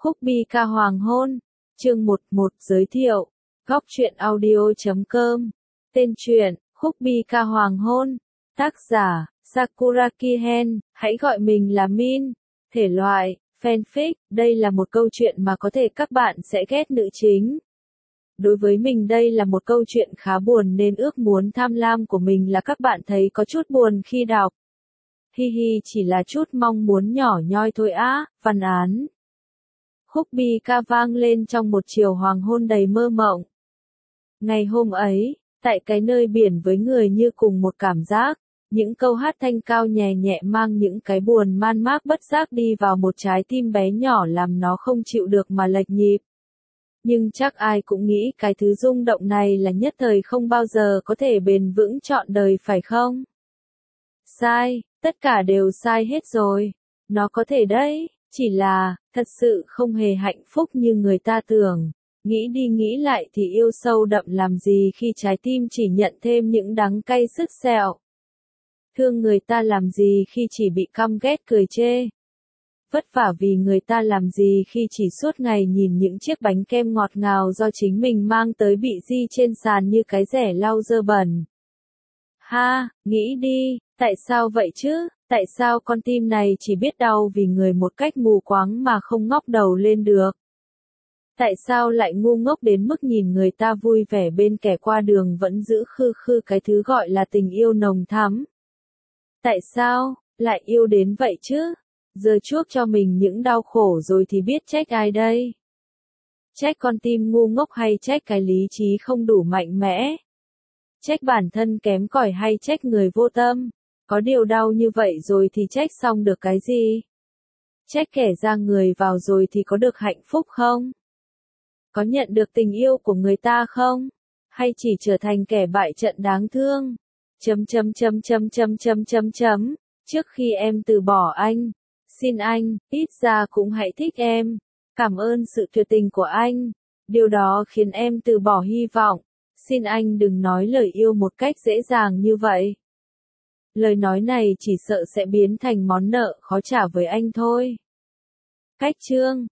Khúc bi ca hoàng hôn. Chương 11 giới thiệu. Góc truyện audio.com. Tên truyện, Khúc bi ca hoàng hôn. Tác giả, Sakuraki Hen, hãy gọi mình là Min. Thể loại, fanfic, đây là một câu chuyện mà có thể các bạn sẽ ghét nữ chính. Đối với mình đây là một câu chuyện khá buồn nên ước muốn tham lam của mình là các bạn thấy có chút buồn khi đọc. Hi hi, chỉ là chút mong muốn nhỏ nhoi thôi á. Văn án. Khúc bi ca vang lên trong một chiều hoàng hôn đầy mơ mộng. Ngày hôm ấy, tại cái nơi biển với người như cùng một cảm giác, những câu hát thanh cao nhẹ nhẹ mang những cái buồn man mác bất giác đi vào một trái tim bé nhỏ làm nó không chịu được mà lệch nhịp. Nhưng chắc ai cũng nghĩ cái thứ rung động này là nhất thời không bao giờ có thể bền vững trọn đời phải không? Sai, tất cả đều sai hết rồi. Nó có thể đấy, chỉ là, thật sự không hề hạnh phúc như người ta tưởng. Nghĩ đi nghĩ lại thì yêu sâu đậm làm gì khi trái tim chỉ nhận thêm những đắng cay sứt sẹo. Thương người ta làm gì khi chỉ bị căm ghét cười chê. Vất vả vì người ta làm gì khi chỉ suốt ngày nhìn những chiếc bánh kem ngọt ngào do chính mình mang tới bị di trên sàn như cái rẻ lau dơ bẩn. Ha, nghĩ đi, tại sao vậy chứ? Tại sao con tim này chỉ biết đau vì người một cách mù quáng mà không ngóc đầu lên được? Tại sao lại ngu ngốc đến mức nhìn người ta vui vẻ bên kẻ qua đường vẫn giữ khư khư cái thứ gọi là tình yêu nồng thắm? Tại sao lại yêu đến vậy chứ? Giờ chuốc cho mình những đau khổ rồi thì biết trách ai đây? Trách con tim ngu ngốc hay trách cái lý trí không đủ mạnh mẽ? Trách bản thân kém cỏi hay trách người vô tâm? Có điều đau như vậy rồi thì trách xong được cái gì? Trách kẻ ra người vào rồi thì có được hạnh phúc không? Có nhận được tình yêu của người ta không? Hay chỉ trở thành kẻ bại trận đáng thương? Trước khi em từ bỏ anh, xin anh, ít ra cũng hãy thích em. Cảm ơn sự tuyệt tình của anh. Điều đó khiến em từ bỏ hy vọng. Xin anh đừng nói lời yêu một cách dễ dàng như vậy. Lời nói này chỉ sợ sẽ biến thành món nợ khó trả với anh thôi. Cách chương.